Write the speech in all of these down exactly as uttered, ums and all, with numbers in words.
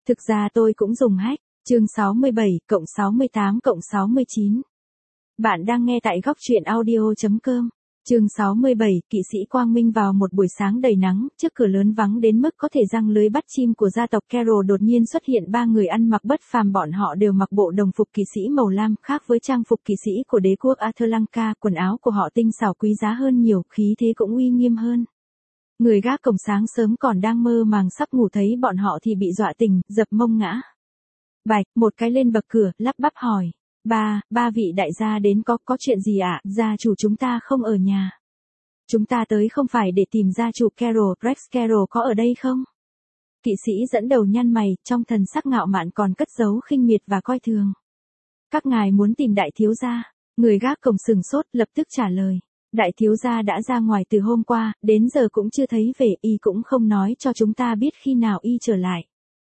Thực ra tôi cũng dùng hack. Chương sáu mươi bảy cộng sáu mươi tám cộng sáu mươi chín. Bạn đang nghe tại góc truyện audio chấm com. Chương sáu mươi bảy, kỵ sĩ Quang Minh vào một buổi sáng đầy nắng, trước cửa lớn vắng đến mức có thể giăng lưới bắt chim của gia tộc Carroll đột nhiên xuất hiện ba người ăn mặc bất phàm, bọn họ đều mặc bộ đồng phục kỵ sĩ màu lam, khác với trang phục kỵ sĩ của đế quốc Atlanca, quần áo của họ tinh xảo quý giá hơn nhiều, khí thế cũng uy nghiêm hơn. Người gác cổng sáng sớm còn đang mơ màng sắp ngủ thấy bọn họ thì bị dọa tỉnh, dập mông ngã. Bạch, một cái lên bậc cửa, lắp bắp hỏi. Ba, ba vị đại gia đến có, có chuyện gì ạ? À? Gia chủ chúng ta không ở nhà. Chúng ta tới không phải để tìm gia chủ Carroll, Rex Carroll có ở đây không? Kỵ sĩ dẫn đầu nhăn mày, trong thần sắc ngạo mạn còn cất giấu khinh miệt và coi thường. Các ngài muốn tìm đại thiếu gia? Người gác cổng sừng sốt, lập tức trả lời. Đại thiếu gia đã ra ngoài từ hôm qua, đến giờ cũng chưa thấy về, y cũng không nói cho chúng ta biết khi nào y trở lại.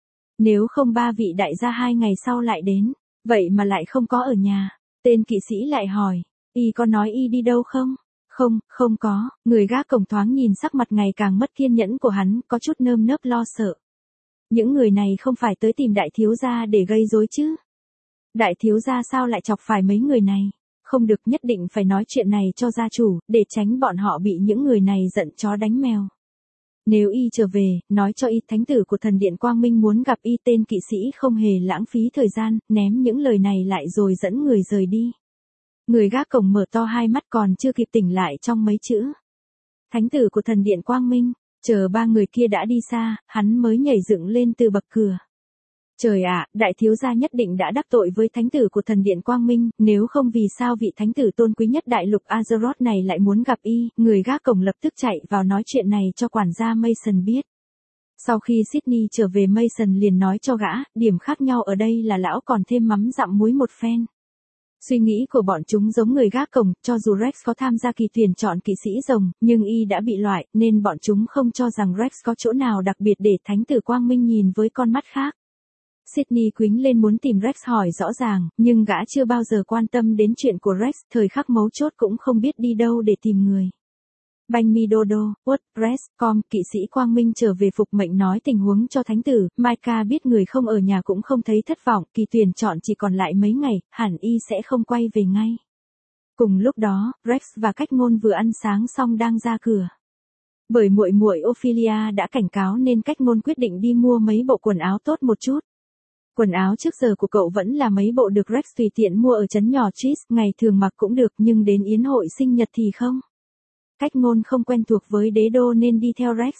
Nếu không ba vị đại gia hai ngày sau lại đến, vậy mà lại không có ở nhà. Tên kỵ sĩ lại hỏi, y có nói y đi đâu không? Không, không có. Người gác cổng thoáng nhìn sắc mặt ngày càng mất kiên nhẫn của hắn, có chút nơm nớp lo sợ. Những người này không phải tới tìm đại thiếu gia để gây rối chứ? Đại thiếu gia sao lại chọc phải mấy người này? Không được, nhất định phải nói chuyện này cho gia chủ, để tránh bọn họ bị những người này giận chó đánh mèo. Nếu y trở về, nói cho y thánh tử của thần điện Quang Minh muốn gặp y. Tên kỵ sĩ không hề lãng phí thời gian, ném những lời này lại rồi dẫn người rời đi. Người gác cổng mở to hai mắt còn chưa kịp tỉnh lại trong mấy chữ. Thánh tử của thần điện Quang Minh, chờ ba người kia đã đi xa, hắn mới nhảy dựng lên từ bậc cửa. Trời ạ, đại thiếu gia nhất định đã đắc tội với thánh tử của thần điện Quang Minh, nếu không vì sao vị thánh tử tôn quý nhất đại lục Azeroth này lại muốn gặp y. Người gác cổng lập tức chạy vào nói chuyện này cho quản gia Mason biết. Sau khi Sydney trở về, Mason liền nói cho gã, điểm khác nhau ở đây là lão còn thêm mắm dặm muối một phen. Suy nghĩ của bọn chúng giống người gác cổng, cho dù Rex có tham gia kỳ tuyển chọn kỵ sĩ rồng, nhưng y đã bị loại, nên bọn chúng không cho rằng Rex có chỗ nào đặc biệt để thánh tử Quang Minh nhìn với con mắt khác. Sydney quýnh lên muốn tìm Rex hỏi rõ ràng, nhưng gã chưa bao giờ quan tâm đến chuyện của Rex, thời khắc mấu chốt cũng không biết đi đâu để tìm người. Banh mi Dodo, WordPress chấm com, kỵ sĩ Quang Minh trở về phục mệnh nói tình huống cho thánh tử. Micah biết người không ở nhà cũng không thấy thất vọng, kỳ tuyển chọn chỉ còn lại mấy ngày, hẳn y sẽ không quay về ngay. Cùng lúc đó, Rex và Cách Ngôn vừa ăn sáng xong đang ra cửa. Bởi muội muội Ophelia đã cảnh cáo nên Cách Ngôn quyết định đi mua mấy bộ quần áo tốt một chút. Quần áo trước giờ của cậu vẫn là mấy bộ được Rex tùy tiện mua ở trấn nhỏ Cheese, ngày thường mặc cũng được nhưng đến yến hội sinh nhật thì không. Cách Ngôn không quen thuộc với đế đô nên đi theo Rex.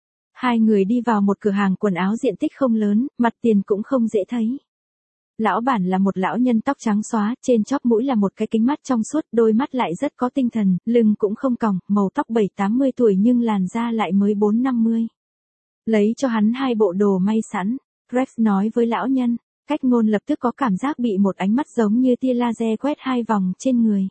Hai người đi vào một cửa hàng quần áo diện tích không lớn, mặt tiền cũng không dễ thấy. Lão bản là một lão nhân tóc trắng xóa, trên chóp mũi là một cái kính mắt trong suốt, đôi mắt lại rất có tinh thần, lưng cũng không còng, màu tóc bảy tám mươi tuổi nhưng làn da lại mới bốn năm mươi. Lấy cho hắn hai bộ đồ may sẵn. Rex nói với lão nhân. Cách Ngôn lập tức có cảm giác bị một ánh mắt giống như tia laser quét hai vòng trên người.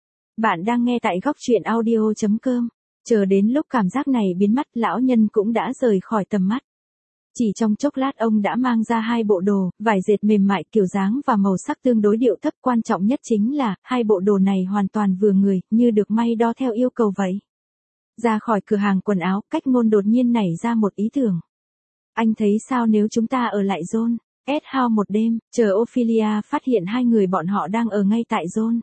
Bạn đang nghe tại góc truyện audio chấm com. Chờ đến lúc cảm giác này biến mất, lão nhân cũng đã rời khỏi tầm mắt. Chỉ trong chốc lát ông đã mang ra hai bộ đồ, vải dệt mềm mại, kiểu dáng và màu sắc tương đối điệu thấp. Quan trọng nhất chính là, hai bộ đồ này hoàn toàn vừa người, như được may đo theo yêu cầu vậy. Ra khỏi cửa hàng quần áo, Cách Ngôn đột nhiên nảy ra một ý tưởng. Anh thấy sao nếu chúng ta ở lại Zone S House một đêm, chờ Ophelia phát hiện hai người bọn họ đang ở ngay tại Zone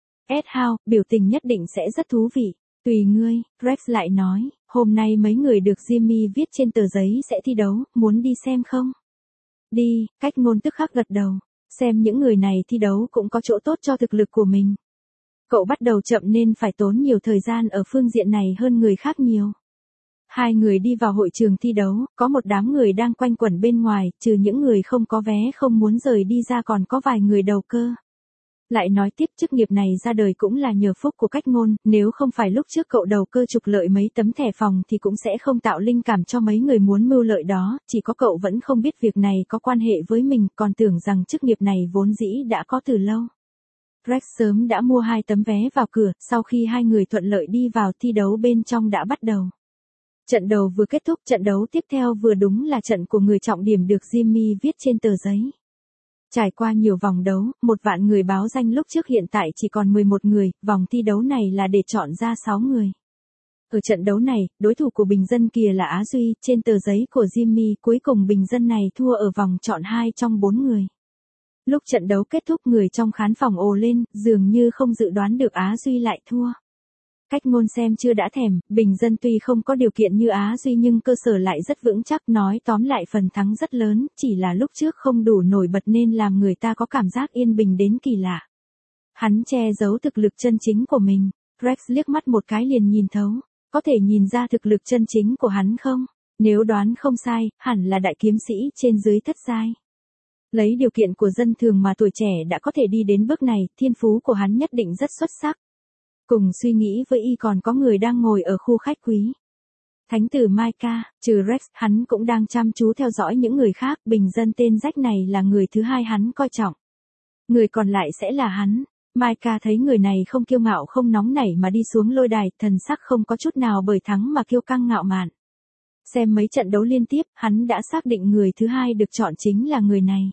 S House, biểu tình nhất định sẽ rất thú vị. Tùy ngươi, Rex lại nói, hôm nay mấy người được Jimmy viết trên tờ giấy sẽ thi đấu, muốn đi xem không? Đi, Cách Ngôn tức khắc gật đầu, xem những người này thi đấu cũng có chỗ tốt cho thực lực của mình. Cậu bắt đầu chậm nên phải tốn nhiều thời gian ở phương diện này hơn người khác nhiều. Hai người đi vào hội trường thi đấu, có một đám người đang quanh quẩn bên ngoài, trừ những người không có vé không muốn rời đi ra còn có vài người đầu cơ. Lại nói tiếp, chức nghiệp này ra đời cũng là nhờ phúc của Cách Ngôn, nếu không phải lúc trước cậu đầu cơ trục lợi mấy tấm thẻ phòng thì cũng sẽ không tạo linh cảm cho mấy người muốn mưu lợi đó, chỉ có cậu vẫn không biết việc này có quan hệ với mình, còn tưởng rằng chức nghiệp này vốn dĩ đã có từ lâu. Rex sớm đã mua hai tấm vé vào cửa, sau khi hai người thuận lợi đi vào thi đấu bên trong đã bắt đầu. Trận đầu vừa kết thúc, trận đấu tiếp theo vừa đúng là trận của người trọng điểm được Jimmy viết trên tờ giấy. Trải qua nhiều vòng đấu, một vạn người báo danh lúc trước hiện tại chỉ còn mười một người, vòng thi đấu này là để chọn ra sáu người. Ở trận đấu này, đối thủ của bình dân kia là Á Duy, trên tờ giấy của Jimmy, cuối cùng bình dân này thua ở vòng chọn hai trong bốn người. Lúc trận đấu kết thúc người trong khán phòng ồ lên, dường như không dự đoán được Á Duy lại thua. Cách ngôn xem chưa đã thèm, bình dân tuy không có điều kiện như Á Duy nhưng cơ sở lại rất vững chắc, nói tóm lại phần thắng rất lớn, chỉ là lúc trước không đủ nổi bật nên làm người ta có cảm giác yên bình đến kỳ lạ. Hắn che giấu thực lực chân chính của mình, Rex liếc mắt một cái liền nhìn thấu, có thể nhìn ra thực lực chân chính của hắn không? Nếu đoán không sai, hẳn là đại kiếm sĩ trên dưới thất giai. Lấy điều kiện của dân thường mà tuổi trẻ đã có thể đi đến bước này, thiên phú của hắn nhất định rất xuất sắc. Cùng suy nghĩ với y còn có người đang ngồi ở khu khách quý. Thánh tử Micah, trừ Rex, hắn cũng đang chăm chú theo dõi những người khác, bình dân tên rách này là người thứ hai hắn coi trọng. Người còn lại sẽ là hắn. Micah thấy người này không kiêu ngạo không nóng nảy mà đi xuống lôi đài, thần sắc không có chút nào bởi thắng mà kiêu căng ngạo mạn. Xem mấy trận đấu liên tiếp, hắn đã xác định người thứ hai được chọn chính là người này.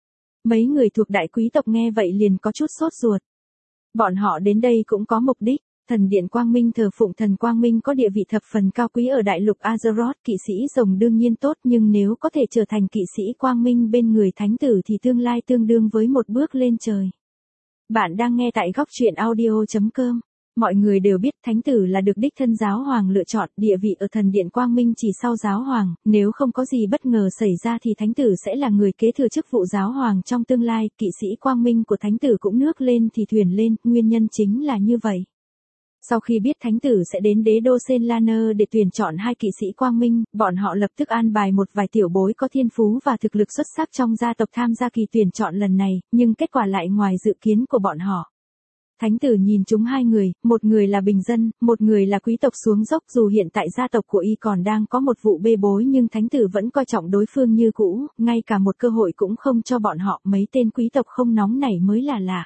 Mấy người thuộc đại quý tộc nghe vậy liền có chút sốt ruột. Bọn họ đến đây cũng có mục đích, thần điện Quang Minh thờ phụng thần Quang Minh có địa vị thập phần cao quý ở đại lục Azeroth, kỵ sĩ rồng đương nhiên tốt nhưng nếu có thể trở thành kỵ sĩ Quang Minh bên người thánh tử thì tương lai tương đương với một bước lên trời. Bạn đang nghe tại góc truyện audio chấm com. Mọi người đều biết thánh tử là được đích thân giáo hoàng lựa chọn, địa vị ở thần điện Quang Minh chỉ sau giáo hoàng, nếu không có gì bất ngờ xảy ra thì thánh tử sẽ là người kế thừa chức vụ giáo hoàng trong tương lai, kỵ sĩ Quang Minh của thánh tử cũng nước lên thì thuyền lên, nguyên nhân chính là như vậy. Sau khi biết thánh tử sẽ đến đế đô Senlaner để tuyển chọn hai kỵ sĩ Quang Minh, bọn họ lập tức an bài một vài tiểu bối có thiên phú và thực lực xuất sắc trong gia tộc tham gia kỳ tuyển chọn lần này, nhưng kết quả lại ngoài dự kiến của bọn họ. Thánh tử nhìn chúng hai người, một người là bình dân, một người là quý tộc xuống dốc, dù hiện tại gia tộc của y còn đang có một vụ bê bối nhưng thánh tử vẫn coi trọng đối phương như cũ, ngay cả một cơ hội cũng không cho bọn họ, mấy tên quý tộc không nóng nảy mới là lạ.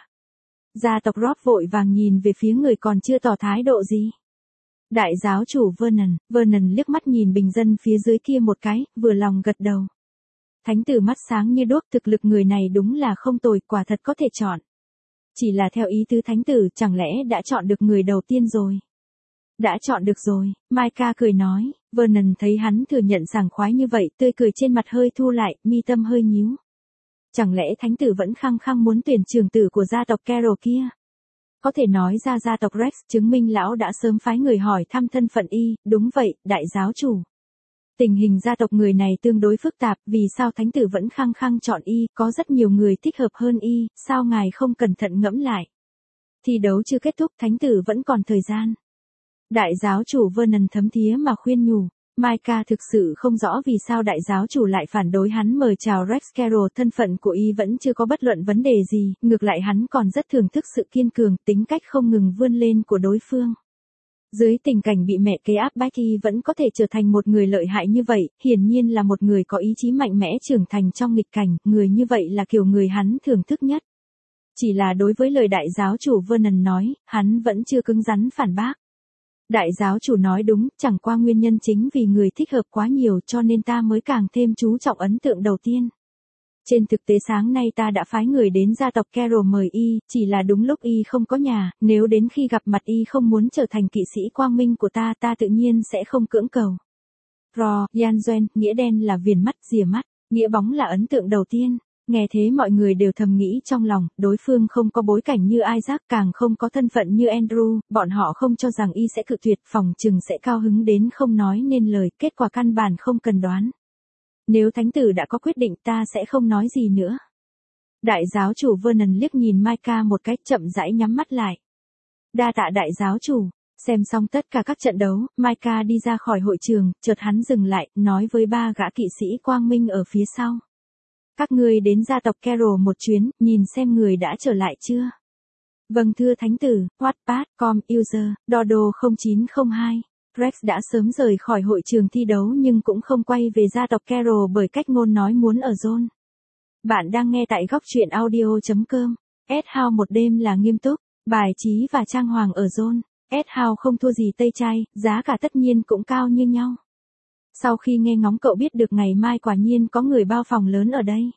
Gia tộc Roth vội vàng nhìn về phía người còn chưa tỏ thái độ gì. Đại giáo chủ Vernon, Vernon liếc mắt nhìn bình dân phía dưới kia một cái, vừa lòng gật đầu. Thánh tử mắt sáng như đuốc, thực lực người này đúng là không tồi, quả thật có thể chọn. Chỉ là theo ý tứ thánh tử, chẳng lẽ đã chọn được người đầu tiên rồi? Đã chọn được rồi, Micah cười nói, Vernon thấy hắn thừa nhận sảng khoái như vậy, tươi cười trên mặt hơi thu lại, mi tâm hơi nhíu. Chẳng lẽ thánh tử vẫn khăng khăng muốn tuyển trưởng tử của gia tộc Carol kia? Có thể nói ra gia tộc Rex chứng minh lão đã sớm phái người hỏi thăm thân phận y, đúng vậy, đại giáo chủ. Tình hình gia tộc người này tương đối phức tạp, vì sao thánh tử vẫn khăng khăng chọn y, có rất nhiều người thích hợp hơn y, sao ngài không cẩn thận ngẫm lại. Thi đấu chưa kết thúc, thánh tử vẫn còn thời gian. Đại giáo chủ Vernon thấm thía mà khuyên nhủ. Micah thực sự không rõ vì sao đại giáo chủ lại phản đối hắn mời chào Rex Carroll, thân phận của y vẫn chưa có bất luận vấn đề gì, ngược lại hắn còn rất thưởng thức sự kiên cường, tính cách không ngừng vươn lên của đối phương. Dưới tình cảnh bị mẹ kế áp bách y vẫn có thể trở thành một người lợi hại như vậy, hiển nhiên là một người có ý chí mạnh mẽ trưởng thành trong nghịch cảnh, người như vậy là kiểu người hắn thưởng thức nhất. Chỉ là đối với lời đại giáo chủ Vernon nói, hắn vẫn chưa cứng rắn phản bác. Đại giáo chủ nói đúng, chẳng qua nguyên nhân chính vì người thích hợp quá nhiều cho nên ta mới càng thêm chú trọng ấn tượng đầu tiên. Trên thực tế sáng nay ta đã phái người đến gia tộc Carroll mời y, chỉ là đúng lúc y không có nhà, nếu đến khi gặp mặt y không muốn trở thành kỵ sĩ Quang Minh của ta ta tự nhiên sẽ không cưỡng cầu. Ro, Yan Duan, nghĩa đen là viền mắt, rìa mắt, nghĩa bóng là ấn tượng đầu tiên. Nghe thế mọi người đều thầm nghĩ trong lòng, đối phương không có bối cảnh như Isaac, càng không có thân phận như Andrew, bọn họ không cho rằng y sẽ cự tuyệt, phòng chừng sẽ cao hứng đến không nói nên lời, kết quả căn bản không cần đoán. Nếu thánh tử đã có quyết định ta sẽ không nói gì nữa. Đại giáo chủ Vernon liếc nhìn Micah một cách chậm rãi nhắm mắt lại. Đa tạ đại giáo chủ, xem xong tất cả các trận đấu, Micah đi ra khỏi hội trường, chợt hắn dừng lại, nói với ba gã kỵ sĩ Quang Minh ở phía sau. Các ngươi đến gia tộc Carroll một chuyến, nhìn xem người đã trở lại chưa? Vâng thưa thánh tử, Wattpad, com, user, Dodo không chín không hai. Rex đã sớm rời khỏi hội trường thi đấu nhưng cũng không quay về gia tộc Carroll bởi cách ngôn nói muốn ở zone. Bạn đang nghe tại góc truyện audio chấm com. S-House một đêm là nghiêm túc, bài trí và trang hoàng ở zone. S-House không thua gì Tây Trai, giá cả tất nhiên cũng cao như nhau. Sau khi nghe ngóng cậu biết được ngày mai quả nhiên có người bao phòng lớn ở đây.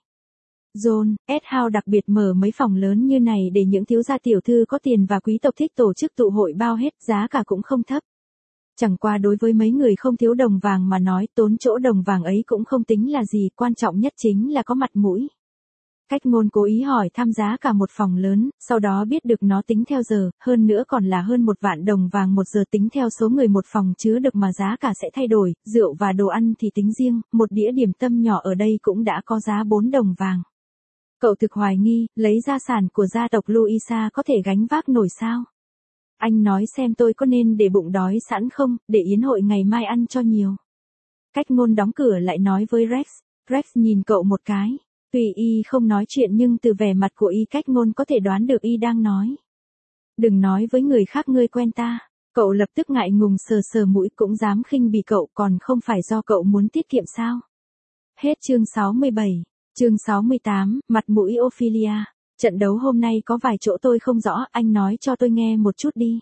Zone, S-House đặc biệt mở mấy phòng lớn như này để những thiếu gia tiểu thư có tiền và quý tộc thích tổ chức tụ hội bao hết, giá cả cũng không thấp. Chẳng qua đối với mấy người không thiếu đồng vàng mà nói, tốn chỗ đồng vàng ấy cũng không tính là gì, quan trọng nhất chính là có mặt mũi. Cách ngôn cố ý hỏi thăm giá cả một phòng lớn, sau đó biết được nó tính theo giờ, hơn nữa còn là hơn một vạn đồng vàng một giờ, tính theo số người một phòng chứa được mà giá cả sẽ thay đổi, rượu và đồ ăn thì tính riêng, một đĩa điểm tâm nhỏ ở đây cũng đã có giá bốn đồng vàng. Cậu thực hoài nghi, lấy gia sản của gia tộc Luisa có thể gánh vác nổi sao? Anh nói xem tôi có nên để bụng đói sẵn không, để yến hội ngày mai ăn cho nhiều. Cách ngôn đóng cửa lại nói với Rex. Rex nhìn cậu một cái. Tuy y không nói chuyện nhưng từ vẻ mặt của y cách ngôn có thể đoán được y đang nói. Đừng nói với người khác ngươi quen ta. Cậu lập tức ngại ngùng sờ sờ mũi, cũng dám khinh bỉ cậu, còn không phải do cậu muốn tiết kiệm sao? Hết chương sáu mươi bảy. Chương sáu mươi tám, mặt mũi Ophelia. Trận đấu hôm nay có vài chỗ tôi không rõ, anh nói cho tôi nghe một chút đi.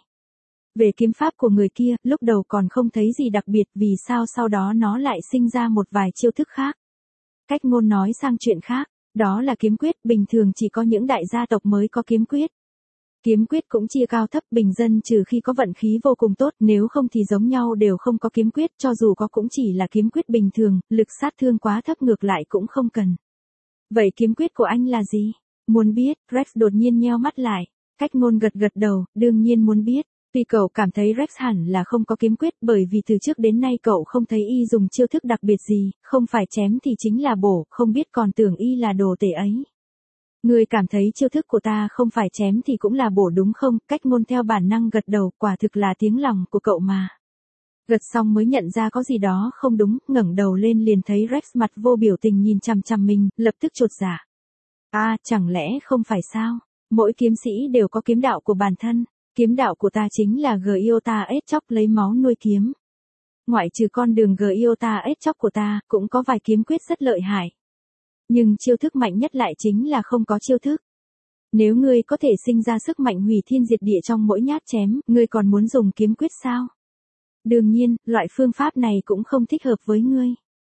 Về kiếm pháp của người kia, lúc đầu còn không thấy gì đặc biệt, vì sao sau đó nó lại sinh ra một vài chiêu thức khác. Cách ngôn nói sang chuyện khác, đó là kiếm quyết, bình thường chỉ có những đại gia tộc mới có kiếm quyết. Kiếm quyết cũng chia cao thấp, bình dân trừ khi có vận khí vô cùng tốt, nếu không thì giống nhau đều không có kiếm quyết, cho dù có cũng chỉ là kiếm quyết bình thường, lực sát thương quá thấp ngược lại cũng không cần. Vậy kiếm quyết của anh là gì? Muốn biết, Rex đột nhiên nheo mắt lại. Cách ngôn gật gật đầu, đương nhiên muốn biết. Tuy cậu cảm thấy Rex hẳn là không có kiếm quyết, bởi vì từ trước đến nay cậu không thấy y dùng chiêu thức đặc biệt gì, không phải chém thì chính là bổ, không biết còn tưởng y là đồ tể ấy. Người cảm thấy chiêu thức của ta không phải chém thì cũng là bổ đúng không? Cách ngôn theo bản năng gật đầu, quả thực là tiếng lòng của cậu mà. Gật xong mới nhận ra có gì đó không đúng, ngẩng đầu lên liền thấy Rex mặt vô biểu tình nhìn chằm chằm mình, lập tức chột dạ. À, chẳng lẽ không phải sao? Mỗi kiếm sĩ đều có kiếm đạo của bản thân, kiếm đạo của ta chính là Giota ết chóc lấy máu nuôi kiếm. Ngoại trừ con đường Giota ết chóc của ta, cũng có vài kiếm quyết rất lợi hại. Nhưng chiêu thức mạnh nhất lại chính là không có chiêu thức. Nếu ngươi có thể sinh ra sức mạnh hủy thiên diệt địa trong mỗi nhát chém, ngươi còn muốn dùng kiếm quyết sao? Đương nhiên, loại phương pháp này cũng không thích hợp với ngươi.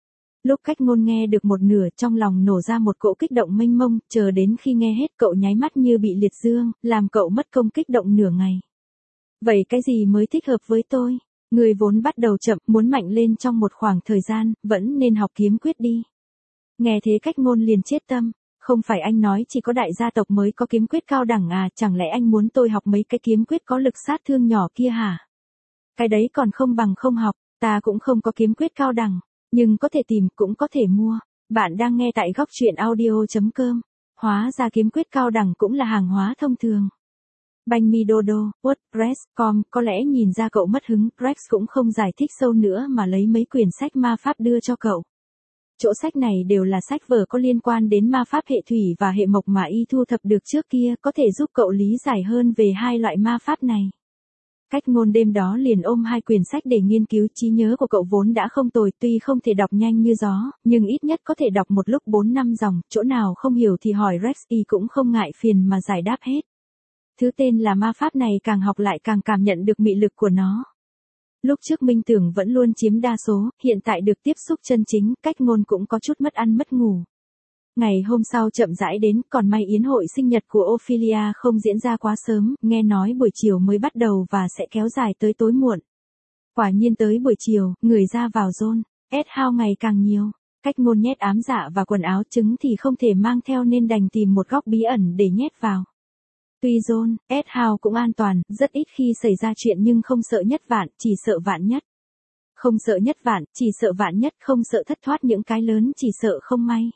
Lúc cách ngôn nghe được một nửa, trong lòng nổ ra một cỗ kích động mênh mông, chờ đến khi nghe hết cậu nháy mắt như bị liệt dương, làm cậu mất công kích động nửa ngày. Vậy cái gì mới thích hợp với tôi? Người vốn bắt đầu chậm, muốn mạnh lên trong một khoảng thời gian, vẫn nên học kiếm quyết đi. Nghe thế cách ngôn liền chết tâm. Không phải anh nói chỉ có đại gia tộc mới có kiếm quyết cao đẳng à, chẳng lẽ anh muốn tôi học mấy cái kiếm quyết có lực sát thương nhỏ kia hả? Cái đấy còn không bằng không học, ta cũng không có kiếm quyết cao đẳng. Nhưng có thể tìm, cũng có thể mua. Bạn đang nghe tại góc truyện audio chấm com. Hóa ra kiếm quyết cao đẳng cũng là hàng hóa thông thường. Banh mi dodo, WordPress chấm com, có lẽ nhìn ra cậu mất hứng, Rex cũng không giải thích sâu nữa mà lấy mấy quyển sách ma pháp đưa cho cậu. Chỗ sách này đều là sách vở có liên quan đến ma pháp hệ thủy và hệ mộc mà y thu thập được trước kia, có thể giúp cậu lý giải hơn về hai loại ma pháp này. Cách ngôn đêm đó liền ôm hai quyển sách để nghiên cứu, trí nhớ của cậu vốn đã không tồi, tuy không thể đọc nhanh như gió, nhưng ít nhất có thể đọc một lúc bốn năm dòng, chỗ nào không hiểu thì hỏi Rex, y cũng không ngại phiền mà giải đáp hết. Thứ tên là ma pháp này càng học lại càng cảm nhận được mị lực của nó. Lúc trước minh tưởng vẫn luôn chiếm đa số, hiện tại được tiếp xúc chân chính, cách ngôn cũng có chút mất ăn mất ngủ. Ngày hôm sau chậm rãi đến, còn may yến hội sinh nhật của Ophelia không diễn ra quá sớm, nghe nói buổi chiều mới bắt đầu và sẽ kéo dài tới tối muộn. Quả nhiên tới buổi chiều, người ra vào John S House ngày càng nhiều. Cách ngôn nhét ám dạ và quần áo trứng thì không thể mang theo nên đành tìm một góc bí ẩn để nhét vào. Tuy John S House cũng an toàn, rất ít khi xảy ra chuyện nhưng không sợ nhất vạn, chỉ sợ vạn nhất. Không sợ nhất vạn, chỉ sợ vạn nhất, không sợ thất thoát những cái lớn, chỉ sợ không may.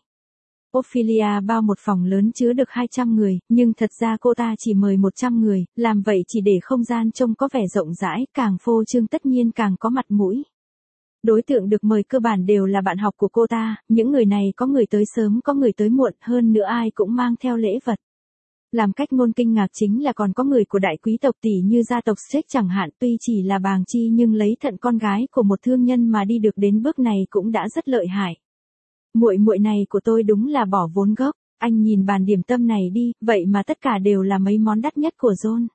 Ophelia bao một phòng lớn chứa được hai trăm người, nhưng thật ra cô ta chỉ mời một trăm người, làm vậy chỉ để không gian trông có vẻ rộng rãi, càng phô trương tất nhiên càng có mặt mũi. Đối tượng được mời cơ bản đều là bạn học của cô ta, những người này có người tới sớm có người tới muộn, hơn nữa ai cũng mang theo lễ vật. Làm cách ngôn kinh ngạc chính là còn có người của đại quý tộc tỷ như gia tộc Streck chẳng hạn, tuy chỉ là bàng chi nhưng lấy thận con gái của một thương nhân mà đi được đến bước này cũng đã rất lợi hại. Muội muội này của tôi đúng là bỏ vốn gốc, anh nhìn bàn điểm tâm này đi, vậy mà tất cả đều là mấy món đắt nhất của John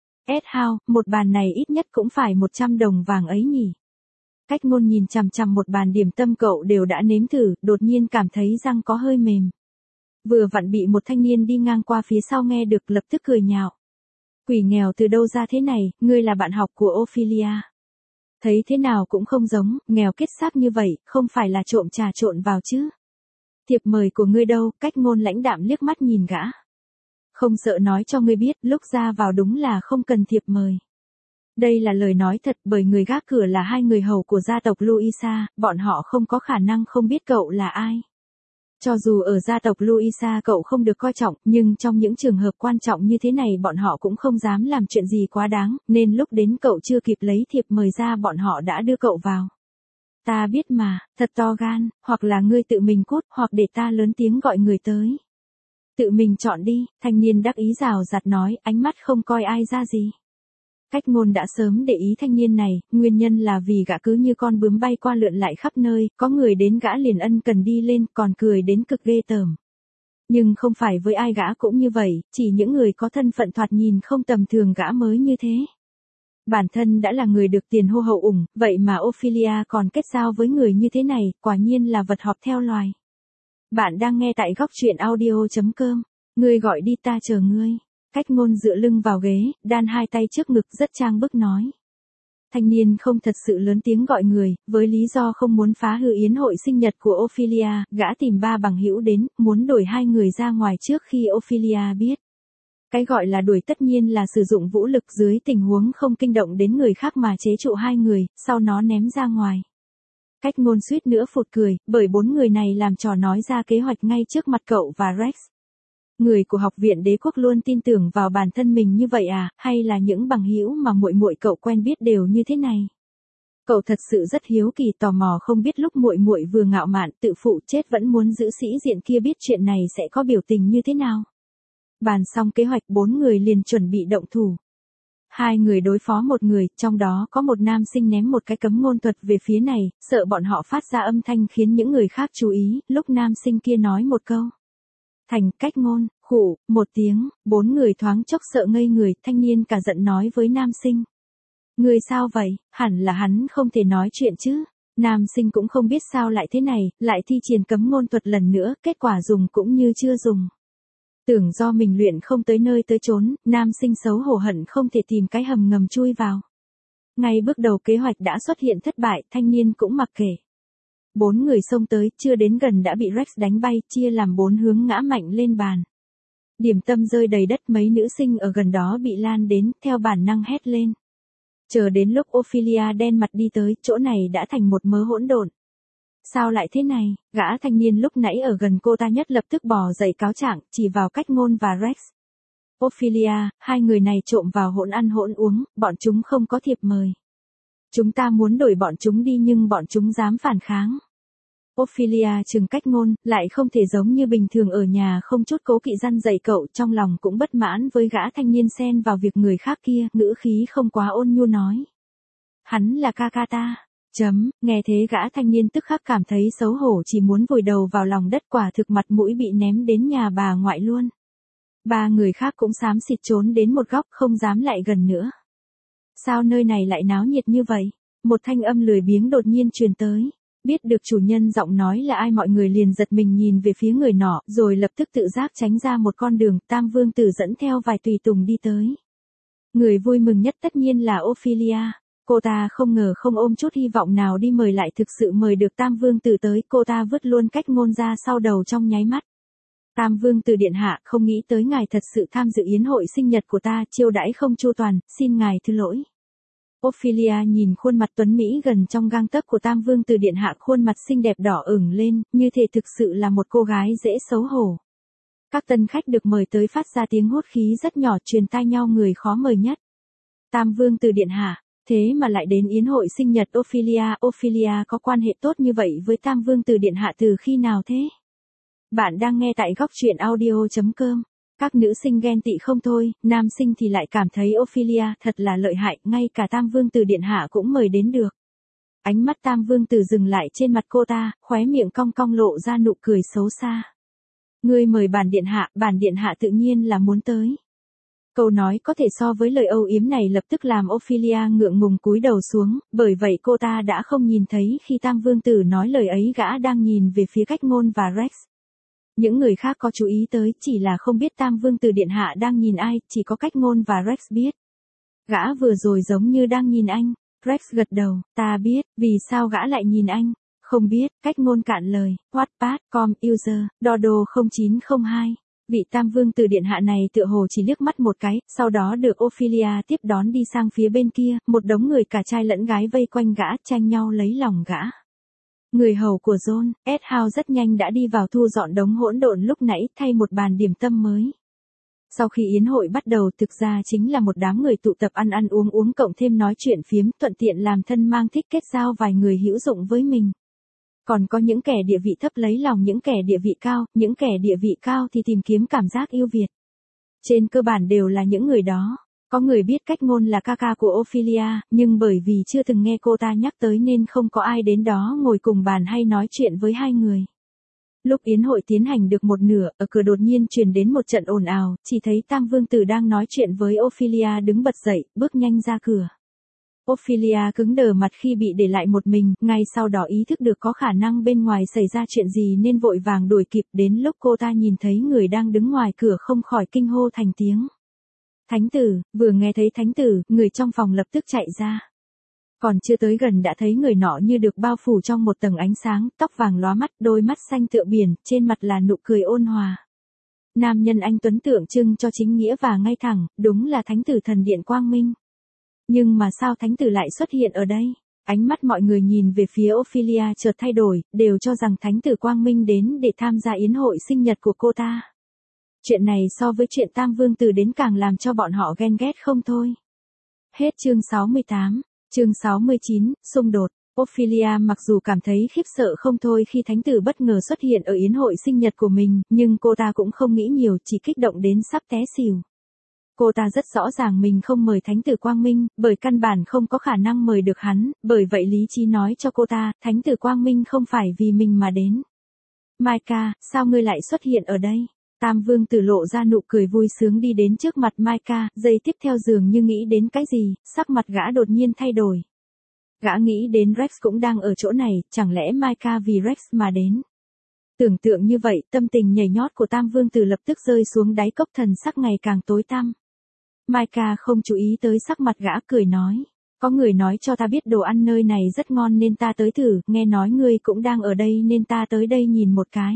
S House, một bàn này ít nhất cũng phải một trăm đồng vàng ấy nhỉ. Cách ngôn nhìn chằm chằm một bàn điểm tâm cậu đều đã nếm thử, đột nhiên cảm thấy răng có hơi mềm. Vừa vặn bị một thanh niên đi ngang qua phía sau nghe được, lập tức cười nhạo. Quỷ nghèo từ đâu ra thế này, ngươi là bạn học của Ophelia. Thấy thế nào cũng không giống, nghèo kết xác như vậy, không phải là trộm trà trộn vào chứ. Thiệp mời của ngươi đâu, Cách Ngôn lãnh đạm liếc mắt nhìn gã. Không sợ nói cho ngươi biết, lúc ra vào đúng là không cần thiệp mời. Đây là lời nói thật, bởi người gác cửa là hai người hầu của gia tộc Luisa, bọn họ không có khả năng không biết cậu là ai. Cho dù ở gia tộc Luisa cậu không được coi trọng, nhưng trong những trường hợp quan trọng như thế này bọn họ cũng không dám làm chuyện gì quá đáng, nên lúc đến cậu chưa kịp lấy thiệp mời ra bọn họ đã đưa cậu vào. Ta biết mà, thật to gan, hoặc là ngươi tự mình cút, hoặc để ta lớn tiếng gọi người tới. Tự mình chọn đi, thanh niên đắc ý rào rạt nói, ánh mắt không coi ai ra gì. Cách Ngôn đã sớm để ý thanh niên này, nguyên nhân là vì gã cứ như con bướm bay qua lượn lại khắp nơi, có người đến gã liền ân cần đi lên, còn cười đến cực ghê tởm. Nhưng không phải với ai gã cũng như vậy, chỉ những người có thân phận thoạt nhìn không tầm thường gã mới như thế. Bản thân đã là người được tiền hô hậu ủng, vậy mà Ophelia còn kết giao với người như thế này, quả nhiên là vật họp theo loài. Bạn đang nghe tại góc truyện audio chấm com, ngươi gọi đi ta chờ ngươi. Cách Ngôn dựa lưng vào ghế, đan hai tay trước ngực rất trang bức nói. Thanh niên không thật sự lớn tiếng gọi người, với lý do không muốn phá hư yến hội sinh nhật của Ophelia, gã tìm ba bằng hữu đến, muốn đuổi hai người ra ngoài trước khi Ophelia biết. Cái gọi là đuổi tất nhiên là sử dụng vũ lực dưới tình huống không kinh động đến người khác mà chế trụ hai người, sau nó ném ra ngoài. Cách Ngôn suýt nữa phụt cười, bởi bốn người này làm trò nói ra kế hoạch ngay trước mặt cậu và Rex. Người của học viện đế quốc luôn tin tưởng vào bản thân mình như vậy à, hay là những bằng hữu mà muội muội cậu quen biết đều như thế này? Cậu thật sự rất hiếu kỳ tò mò không biết lúc muội muội vừa ngạo mạn tự phụ chết vẫn muốn giữ sĩ diện kia biết chuyện này sẽ có biểu tình như thế nào. Bàn xong kế hoạch bốn người liền chuẩn bị động thủ. Hai người đối phó một người, trong đó có một nam sinh ném một cái cấm ngôn thuật về phía này, sợ bọn họ phát ra âm thanh khiến những người khác chú ý, lúc nam sinh kia nói một câu. Thành, Cách Ngôn, khụ, một tiếng, bốn người thoáng chốc sợ ngây người, thanh niên cả giận nói với nam sinh. Người sao vậy, hẳn là hắn không thể nói chuyện chứ. Nam sinh cũng không biết sao lại thế này, lại thi triển cấm ngôn thuật lần nữa, kết quả dùng cũng như chưa dùng. Tưởng do mình luyện không tới nơi tới chốn, nam sinh xấu hổ hận không thể tìm cái hầm ngầm chui vào. Ngay bước đầu kế hoạch đã xuất hiện thất bại, thanh niên cũng mặc kệ. Bốn người xông tới, chưa đến gần đã bị Rex đánh bay, chia làm bốn hướng ngã mạnh lên bàn. Điểm tâm rơi đầy đất, mấy nữ sinh ở gần đó bị lan đến, theo bản năng hét lên. Chờ đến lúc Ophelia đen mặt đi tới, chỗ này đã thành một mớ hỗn độn. Sao lại thế này, gã thanh niên lúc nãy ở gần cô ta nhất lập tức bò dậy cáo trạng, chỉ vào Cách Ngôn và Rex. Ophelia, hai người này trộm vào hỗn ăn hỗn uống, bọn chúng không có thiệp mời. Chúng ta muốn đuổi bọn chúng đi nhưng bọn chúng dám phản kháng. Ophelia trừng Cách Ngôn, lại không thể giống như bình thường ở nhà không chút cố kỵ răn dạy cậu, trong lòng cũng bất mãn với gã thanh niên xen vào việc người khác kia, ngữ khí không quá ôn nhu nói. Hắn là ca ca ta. Chấm, nghe thế gã thanh niên tức khắc cảm thấy xấu hổ chỉ muốn vùi đầu vào lòng đất, quả thực mặt mũi bị ném đến nhà bà ngoại luôn. Ba người khác cũng xám xịt trốn đến một góc không dám lại gần nữa. Sao nơi này lại náo nhiệt như vậy? Một thanh âm lười biếng đột nhiên truyền tới. Biết được chủ nhân giọng nói là ai mọi người liền giật mình nhìn về phía người nọ, rồi lập tức tự giác tránh ra một con đường, Tam Vương Tử dẫn theo vài tùy tùng đi tới. Người vui mừng nhất tất nhiên là Ophelia. Cô ta không ngờ không ôm chút hy vọng nào đi mời lại thực sự mời được Tam Vương Tử tới, cô ta vứt luôn Cách Ngôn ra sau đầu trong nháy mắt. Tam Vương Tử điện hạ, không nghĩ tới ngài thật sự tham dự yến hội sinh nhật của ta, chiêu đãi không chu toàn, xin ngài thứ lỗi. Ophelia nhìn khuôn mặt tuấn mỹ gần trong gang tấc của Tam Vương Tử điện hạ, khuôn mặt xinh đẹp đỏ ửng lên, như thể thực sự là một cô gái dễ xấu hổ. Các tân khách được mời tới phát ra tiếng hốt khí rất nhỏ truyền tai nhau người khó mời nhất. Tam Vương Tử điện hạ, thế mà lại đến yến hội sinh nhật Ophelia, Ophelia có quan hệ tốt như vậy với Tam Vương Tử điện hạ từ khi nào thế? Bạn đang nghe tại góc truyện audio chấm com. Các nữ sinh ghen tị không thôi, nam sinh thì lại cảm thấy Ophelia thật là lợi hại, ngay cả Tam Vương Tử điện hạ cũng mời đến được. Ánh mắt Tam Vương Tử dừng lại trên mặt cô ta, khóe miệng cong cong lộ ra nụ cười xấu xa. Ngươi mời bản điện hạ, bản điện hạ tự nhiên là muốn tới. Câu nói có thể so với lời âu yếm này lập tức làm Ophelia ngượng ngùng cúi đầu xuống, bởi vậy cô ta đã không nhìn thấy khi Tam Vương Tử nói lời ấy gã đang nhìn về phía Cách Ngôn và Rex. Những người khác có chú ý tới, chỉ là không biết Tam Vương Tử điện hạ đang nhìn ai, chỉ có Cách Ngôn và Rex biết. Gã vừa rồi giống như đang nhìn anh, Rex gật đầu, ta biết, vì sao gã lại nhìn anh? Không biết, cách ngôn cạn lời, Wattpad, com, user, Dodo không chín không hai. Vị Tam Vương Tử điện hạ này tựa hồ chỉ liếc mắt một cái, sau đó được Ophelia tiếp đón đi sang phía bên kia, một đống người cả trai lẫn gái vây quanh gã, tranh nhau lấy lòng gã. Người hầu của John, Ed Howe rất nhanh đã đi vào thu dọn đống hỗn độn lúc nãy, thay một bàn điểm tâm mới. Sau khi yến hội bắt đầu, thực ra chính là một đám người tụ tập ăn ăn uống uống cộng thêm nói chuyện phiếm, thuận tiện làm thân mang thích kết giao vài người hữu dụng với mình. Còn có những kẻ địa vị thấp lấy lòng những kẻ địa vị cao, những kẻ địa vị cao thì tìm kiếm cảm giác yêu Việt. Trên cơ bản đều là những người đó. Có người biết cách ngôn là ca ca của Ophelia, nhưng bởi vì chưa từng nghe cô ta nhắc tới nên không có ai đến đó ngồi cùng bàn hay nói chuyện với hai người. Lúc yến hội tiến hành được một nửa, ở cửa đột nhiên truyền đến một trận ồn ào, chỉ thấy Tam Vương Tử đang nói chuyện với Ophelia đứng bật dậy, bước nhanh ra cửa. Ophelia cứng đờ mặt khi bị để lại một mình, ngay sau đó ý thức được có khả năng bên ngoài xảy ra chuyện gì nên vội vàng đuổi kịp, đến lúc cô ta nhìn thấy người đang đứng ngoài cửa không khỏi kinh hô thành tiếng. Thánh tử, vừa nghe thấy thánh tử, người trong phòng lập tức chạy ra. Còn chưa tới gần đã thấy người nọ như được bao phủ trong một tầng ánh sáng, tóc vàng lóa mắt, đôi mắt xanh tựa biển, trên mặt là nụ cười ôn hòa. Nam nhân anh tuấn tượng trưng cho chính nghĩa và ngay thẳng, đúng là thánh tử thần điện quang minh. Nhưng mà sao thánh tử lại xuất hiện ở đây? Ánh mắt mọi người nhìn về phía Ophelia chợt thay đổi, đều cho rằng thánh tử quang minh đến để tham gia yến hội sinh nhật của cô ta. Chuyện này so với chuyện Tam Vương Tử đến càng làm cho bọn họ ghen ghét không thôi. Hết chương sáu mươi tám, chương sáu mươi chín, xung đột. Ophelia mặc dù cảm thấy khiếp sợ không thôi khi thánh tử bất ngờ xuất hiện ở yến hội sinh nhật của mình, nhưng cô ta cũng không nghĩ nhiều, chỉ kích động đến sắp té xỉu. Cô ta rất rõ ràng mình không mời thánh tử Quang Minh, bởi căn bản không có khả năng mời được hắn, bởi vậy lý trí nói cho cô ta, thánh tử Quang Minh không phải vì mình mà đến. Micah, sao ngươi lại xuất hiện ở đây? Tam Vương Tử lộ ra nụ cười vui sướng đi đến trước mặt Micah, giây tiếp theo dường như nghĩ đến cái gì, sắc mặt gã đột nhiên thay đổi. Gã nghĩ đến Rex cũng đang ở chỗ này, chẳng lẽ Micah vì Rex mà đến? Tưởng tượng như vậy, tâm tình nhảy nhót của Tam Vương Tử lập tức rơi xuống đáy cốc, thần sắc ngày càng tối tăm. Micah không chú ý tới sắc mặt gã, cười nói. Có người nói cho ta biết đồ ăn nơi này rất ngon nên ta tới thử, nghe nói ngươi cũng đang ở đây nên ta tới đây nhìn một cái.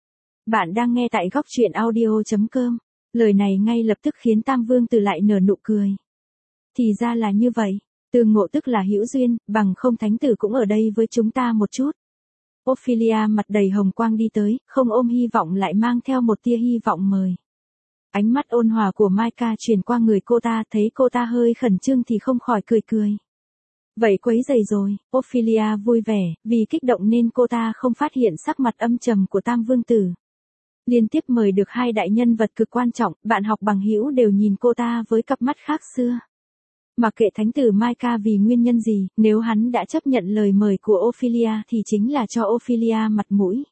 Bạn đang nghe tại góc truyện audio chấm com. Lời này ngay lập tức khiến Tam Vương Tử lại nở nụ cười. Thì ra là như vậy, tương ngộ tức là hữu duyên, bằng không thánh tử cũng ở đây với chúng ta một chút. Ophelia mặt đầy hồng quang đi tới, không ôm hy vọng lại mang theo một tia hy vọng mời. Ánh mắt ôn hòa của Micah truyền qua người cô ta, thấy cô ta hơi khẩn trương thì không khỏi cười cười. Vậy quấy rầy rồi, Ophelia vui vẻ, vì kích động nên cô ta không phát hiện sắc mặt âm trầm của Tam Vương Tử. Liên tiếp mời được hai đại nhân vật cực quan trọng, bạn học bằng hữu đều nhìn cô ta với cặp mắt khác xưa. Mặc kệ thánh tử Micah vì nguyên nhân gì, nếu hắn đã chấp nhận lời mời của Ophelia thì chính là cho Ophelia mặt mũi.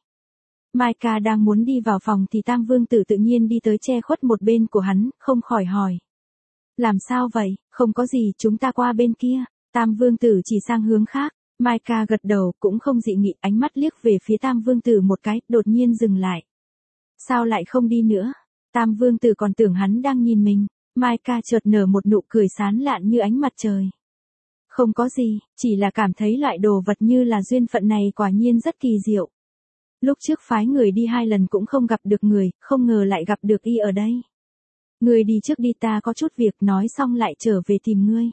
Micah đang muốn đi vào phòng thì Tam Vương Tử tự nhiên đi tới che khuất một bên của hắn, không khỏi hỏi. Làm sao vậy, không có gì, chúng ta qua bên kia. Tam Vương Tử chỉ sang hướng khác. Micah gật đầu, cũng không dị nghị, ánh mắt liếc về phía Tam Vương Tử một cái, đột nhiên dừng lại. Sao lại không đi nữa? Tam Vương Tử còn tưởng hắn đang nhìn mình. Micah chợt nở một nụ cười sán lạn như ánh mặt trời. Không có gì, chỉ là cảm thấy loại đồ vật như là duyên phận này quả nhiên rất kỳ diệu. Lúc trước phái người đi hai lần cũng không gặp được người, không ngờ lại gặp được y ở đây. Ngươi đi trước đi, ta có chút việc, nói xong lại trở về tìm ngươi.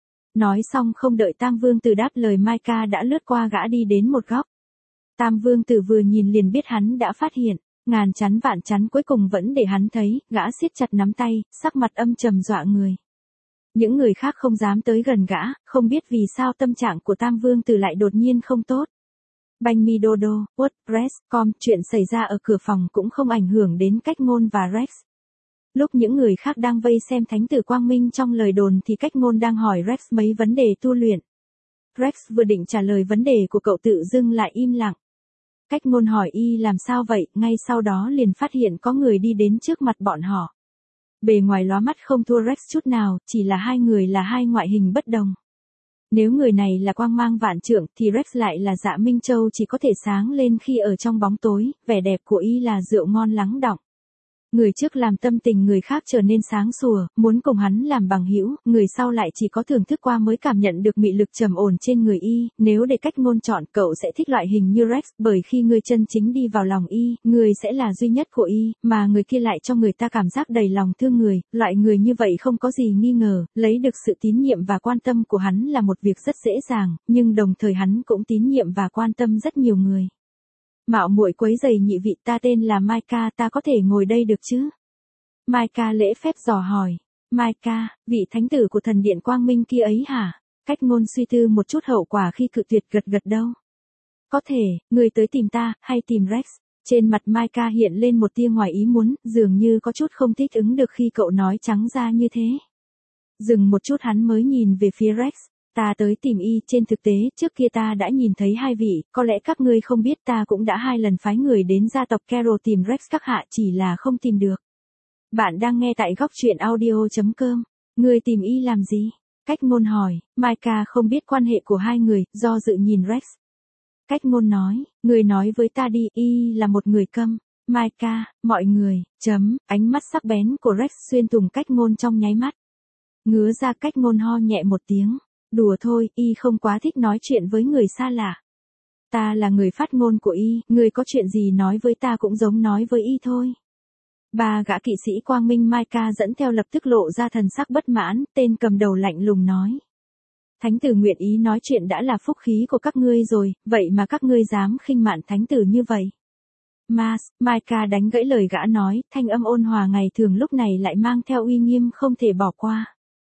Nói xong không đợi Tam Vương Tử đáp lời, Micah đã lướt qua gã đi đến một góc. Tam Vương Tử vừa nhìn liền biết hắn đã phát hiện, ngàn chắn vạn chắn cuối cùng vẫn để hắn thấy, gã siết chặt nắm tay, sắc mặt âm trầm dọa người. Những người khác không dám tới gần gã, không biết vì sao tâm trạng của Tam Vương Tử lại đột nhiên không tốt. Banh mi Dodo, WordPress, com, chuyện xảy ra ở cửa phòng cũng không ảnh hưởng đến cách ngôn và Rex. Lúc những người khác đang vây xem thánh tử Quang Minh trong lời đồn thì cách ngôn đang hỏi Rex mấy vấn đề tu luyện. Rex vừa định trả lời vấn đề của cậu tự dưng lại im lặng. Cách ngôn hỏi y làm sao vậy, ngay sau đó liền phát hiện có người đi đến trước mặt bọn họ. Bề ngoài lóa mắt không thua Rex chút nào, chỉ là hai người là hai ngoại hình bất đồng. Nếu người này là quang mang vạn trượng thì Rex lại là Dạ Minh Châu, chỉ có thể sáng lên khi ở trong bóng tối, vẻ đẹp của y là rượu ngon lắng đọng. Người trước làm tâm tình người khác trở nên sáng sủa, muốn cùng hắn làm bằng hữu, người sau lại chỉ có thưởng thức qua mới cảm nhận được mị lực trầm ổn trên người y, nếu để cách ngôn chọn cậu sẽ thích loại hình như Rex, bởi khi người chân chính đi vào lòng y, người sẽ là duy nhất của y, mà người kia lại cho người ta cảm giác đầy lòng thương người, loại người như vậy không có gì nghi ngờ, lấy được sự tín nhiệm và quan tâm của hắn là một việc rất dễ dàng, nhưng đồng thời hắn cũng tín nhiệm và quan tâm rất nhiều người. Mạo muội quấy giày nhị vị, ta tên là Mai Ca, ta có thể ngồi đây được chứ? Mai Ca lễ phép dò hỏi. Mai Ca, vị thánh tử của thần điện Quang Minh kia ấy hả? Cách ngôn suy tư một chút hậu quả khi cự tuyệt gật gật đầu. Có thể, người tới tìm ta, hay tìm Rex? Trên mặt Mai Ca hiện lên một tia ngoài ý muốn, dường như có chút không thích ứng được khi cậu nói trắng ra như thế. Dừng một chút hắn mới nhìn về phía Rex. Ta tới tìm y, trên thực tế, trước kia ta đã nhìn thấy hai vị, có lẽ các ngươi không biết ta cũng đã hai lần phái người đến gia tộc Carol tìm Rex các hạ, chỉ là không tìm được. Bạn đang nghe tại góc truyện audio.com. Ngươi tìm y làm gì? Cách ngôn hỏi, Mai Ca không biết quan hệ của hai người, do dự nhìn Rex. Cách ngôn nói, người nói với ta đi, y là một người câm. Mai Ca, mọi người, chấm, ánh mắt sắc bén của Rex xuyên thủng cách ngôn trong nháy mắt. Ngứa ra cách ngôn ho nhẹ một tiếng. Đùa thôi, y không quá thích nói chuyện với người xa lạ. Ta là người phát ngôn của y, người có chuyện gì nói với ta cũng giống nói với y thôi. Ba gã kỵ sĩ Quang Minh Mai Ca dẫn theo lập tức lộ ra thần sắc bất mãn, tên cầm đầu lạnh lùng nói. Thánh tử nguyện ý nói chuyện đã là phúc khí của các ngươi rồi, vậy mà các ngươi dám khinh mạn thánh tử như vậy. Mas, Mai Ca đánh gãy lời gã nói, thanh âm ôn hòa ngày thường lúc này lại mang theo uy nghiêm không thể bỏ qua.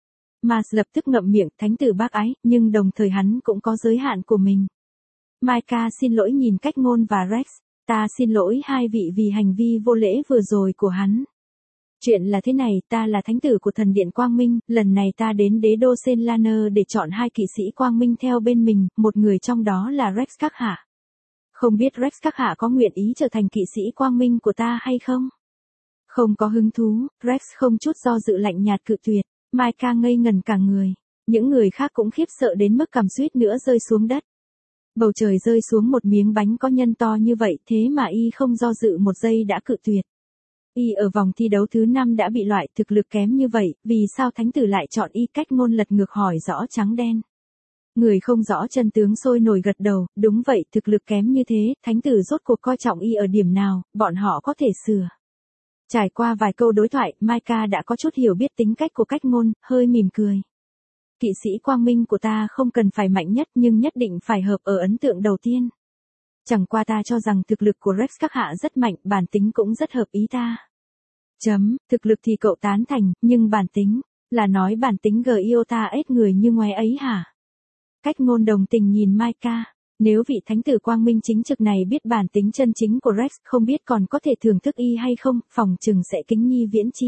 Mas lập tức ngậm miệng, thánh tử bác ái, nhưng đồng thời hắn cũng có giới hạn của mình. Mai Ca xin lỗi nhìn cách ngôn và Rex, ta xin lỗi hai vị vì hành vi vô lễ vừa rồi của hắn. Chuyện là thế này, ta là thánh tử của thần điện Quang Minh, lần này ta đến đế đô Senlaner để chọn hai kỵ sĩ Quang Minh theo bên mình, một người trong đó là Rex các hạ. Không biết Rex các hạ có nguyện ý trở thành kỵ sĩ Quang Minh của ta hay không? Không có hứng thú, Rex không chút do dự lạnh nhạt cự tuyệt. Mai Ca ngây ngần cả người. Những người khác cũng khiếp sợ đến mức cằm suýt nữa rơi xuống đất. Bầu trời rơi xuống một miếng bánh có nhân to như vậy, thế mà y không do dự một giây đã cự tuyệt. Y ở vòng thi đấu thứ năm đã bị loại thực lực kém như vậy, vì sao thánh tử lại chọn y? Cách ngôn lật ngược hỏi rõ trắng đen. Người không rõ chân tướng sôi nổi gật đầu, đúng vậy, thực lực kém như thế, thánh tử rốt cuộc coi trọng y ở điểm nào, bọn họ có thể sửa. Trải qua vài câu đối thoại, Mai Ca đã có chút hiểu biết tính cách của cách ngôn, hơi mỉm cười. Kỵ sĩ Quang Minh của ta không cần phải mạnh nhất nhưng nhất định phải hợp ở ấn tượng đầu tiên. Chẳng qua ta cho rằng thực lực của Rex các hạ rất mạnh, bản tính cũng rất hợp ý ta. Chấm, thực lực thì cậu tán thành, nhưng bản tính, là nói bản tính gờ yêu ta ết người như ngoé ấy hả? Cách ngôn đồng tình nhìn Mai Ca. Nếu vị thánh tử Quang Minh chính trực này biết bản tính chân chính của Rex, không biết còn có thể thưởng thức y hay không, phòng chừng sẽ kính nhi viễn chi.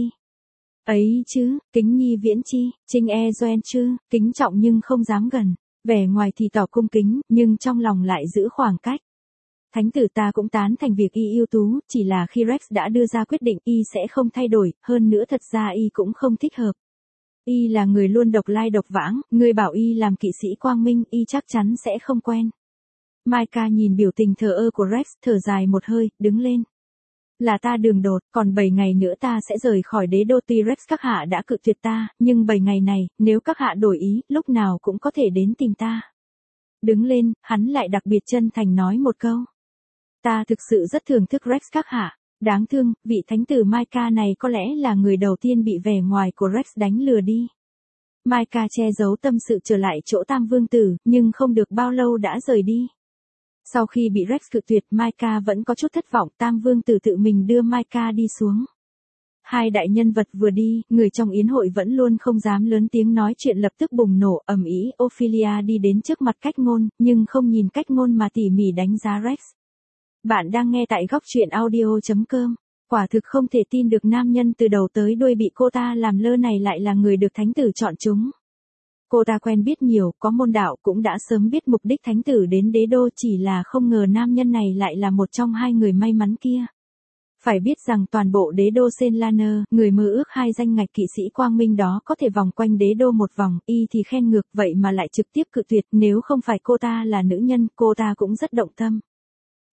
Ấy chứ, kính nhi viễn chi, trinh e doen chứ, kính trọng nhưng không dám gần, vẻ ngoài thì tỏ cung kính, nhưng trong lòng lại giữ khoảng cách. Thánh tử ta cũng tán thành việc y ưu tú, chỉ là khi Rex đã đưa ra quyết định y sẽ không thay đổi, hơn nữa thật ra y cũng không thích hợp. Y là người luôn độc lai độc vãng, người bảo y làm kỵ sĩ Quang Minh, y chắc chắn sẽ không quen. Mai Ca nhìn biểu tình thờ ơ của Rex, thở dài một hơi, đứng lên. Là ta đường đột, còn bảy ngày nữa ta sẽ rời khỏi đế đô. Tuy Rex các hạ đã cự tuyệt ta, nhưng bảy ngày này, nếu các hạ đổi ý, lúc nào cũng có thể đến tìm ta. Đứng lên, hắn lại đặc biệt chân thành nói một câu. Ta thực sự rất thưởng thức Rex các hạ. Đáng thương, vị thánh tử Mai Ca này có lẽ là người đầu tiên bị vẻ ngoài của Rex đánh lừa đi. Mai Ca che giấu tâm sự trở lại chỗ Tam Vương Tử, nhưng không được bao lâu đã rời đi. Sau khi bị Rex cự tuyệt, Mai Ca vẫn có chút thất vọng, Tam Vương Tử tự mình đưa Mai Ca đi xuống. Hai đại nhân vật vừa đi, người trong yến hội vẫn luôn không dám lớn tiếng nói chuyện lập tức bùng nổ, ầm ĩ. Ophelia đi đến trước mặt cách ngôn, nhưng không nhìn cách ngôn mà tỉ mỉ đánh giá Rex. Bạn đang nghe tại góc truyện audio.com. Quả thực không thể tin được nam nhân từ đầu tới đuôi bị cô ta làm lơ này lại là người được thánh tử chọn chúng. Cô ta quen biết nhiều, có môn đạo cũng đã sớm biết mục đích thánh tử đến đế đô, chỉ là không ngờ nam nhân này lại là một trong hai người may mắn kia. Phải biết rằng toàn bộ đế đô Senlaner, người mơ ước hai danh ngạch kỵ sĩ Quang Minh đó có thể vòng quanh đế đô một vòng, y thì khen ngược, vậy mà lại trực tiếp cự tuyệt, nếu không phải cô ta là nữ nhân, cô ta cũng rất động tâm.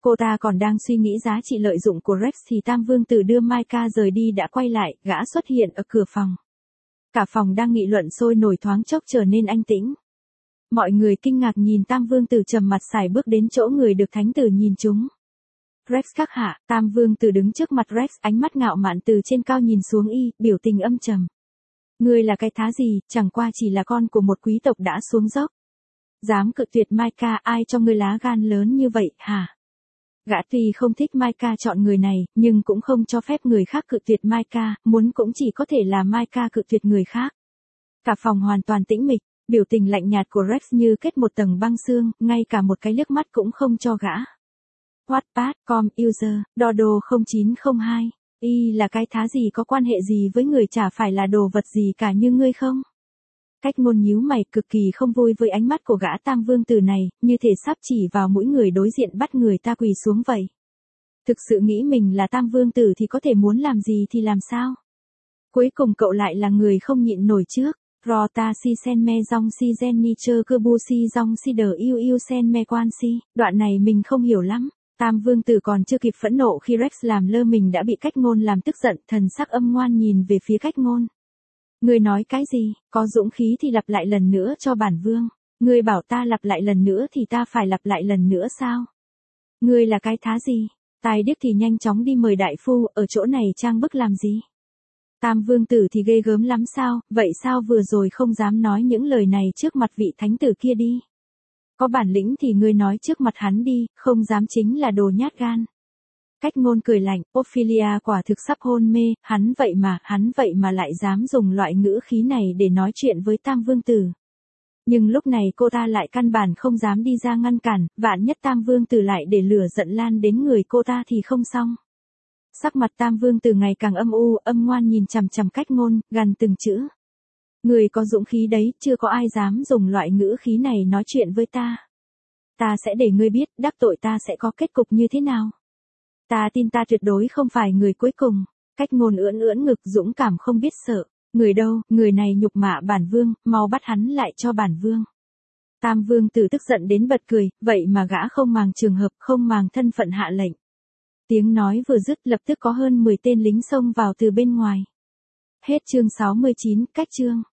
Cô ta còn đang suy nghĩ giá trị lợi dụng của Rex thì Tam Vương Tử đưa Micah rời đi đã quay lại, gã xuất hiện ở cửa phòng. Cả phòng đang nghị luận sôi nổi thoáng chốc trở nên an tĩnh. Mọi người kinh ngạc nhìn Tam Vương Tử trầm mặt sải bước đến chỗ người được thánh tử nhìn chúng. Rex các hạ, Tam Vương Tử đứng trước mặt Rex, ánh mắt ngạo mạn từ trên cao nhìn xuống y, biểu tình âm trầm. Ngươi là cái thá gì, chẳng qua chỉ là con của một quý tộc đã xuống dốc. Dám cự tuyệt Micah, ai cho ngươi lá gan lớn như vậy, hả? Gã tuy không thích Micah chọn người này, nhưng cũng không cho phép người khác cự tuyệt Micah, muốn cũng chỉ có thể là Micah cự tuyệt người khác. Cả phòng hoàn toàn tĩnh mịch, biểu tình lạnh nhạt của Rex như kết một tầng băng xương, ngay cả một cái liếc mắt cũng không cho gã. Wattpad, com, user, Dodo không chín không hai, y là cái thá gì có quan hệ gì với người chả phải là đồ vật gì cả như ngươi không? Cách ngôn nhíu mày cực kỳ không vui với ánh mắt của gã Tam Vương Tử này, như thể sắp chỉ vào mũi người đối diện bắt người ta quỳ xuống vậy. Thực sự nghĩ mình là Tam Vương Tử thì có thể muốn làm gì thì làm sao? Cuối cùng cậu lại là người không nhịn nổi trước. Rota si sen me dong si gen ni chơ cơ bu si dong si đờ yêu yêu sen me quan si. Đoạn này mình không hiểu lắm. Tam Vương Tử còn chưa kịp phẫn nộ khi Rex làm lơ mình đã bị Cách Ngôn làm tức giận, thần sắc âm ngoan nhìn về phía Cách Ngôn. Ngươi nói cái gì, có dũng khí thì lặp lại lần nữa cho bản vương. Ngươi bảo ta lặp lại lần nữa thì ta phải lặp lại lần nữa sao? Ngươi là cái thá gì? Tài điếc thì nhanh chóng đi mời đại phu, ở chỗ này trang bức làm gì? Tam Vương Tử thì ghê gớm lắm sao, vậy sao vừa rồi không dám nói những lời này trước mặt vị thánh tử kia đi? Có bản lĩnh thì ngươi nói trước mặt hắn đi, không dám chính là đồ nhát gan. Cách Ngôn cười lạnh, Ophelia quả thực sắp hôn mê, hắn vậy mà, hắn vậy mà lại dám dùng loại ngữ khí này để nói chuyện với Tam Vương Tử. Nhưng lúc này cô ta lại căn bản không dám đi ra ngăn cản, vạn nhất Tam Vương Tử lại để lửa giận lan đến người cô ta thì không xong. Sắc mặt Tam Vương Tử ngày càng âm u, âm ngoan nhìn chằm chằm Cách Ngôn, gằn từng chữ. Người có dũng khí đấy, chưa có ai dám dùng loại ngữ khí này nói chuyện với ta. Ta sẽ để ngươi biết, đắc tội ta sẽ có kết cục như thế nào. Ta tin ta tuyệt đối không phải người cuối cùng. Cách Ngôn ưỡn ưỡn ngực dũng cảm không biết sợ. Người đâu, người này nhục mạ bản vương, mau bắt hắn lại cho bản vương. Tam Vương Tử tức giận đến bật cười, vậy mà gã không màng trường hợp, không màng thân phận hạ lệnh. Tiếng nói vừa dứt lập tức có hơn mười tên lính xông vào từ bên ngoài. Hết chương sáu mươi chín, cách chương.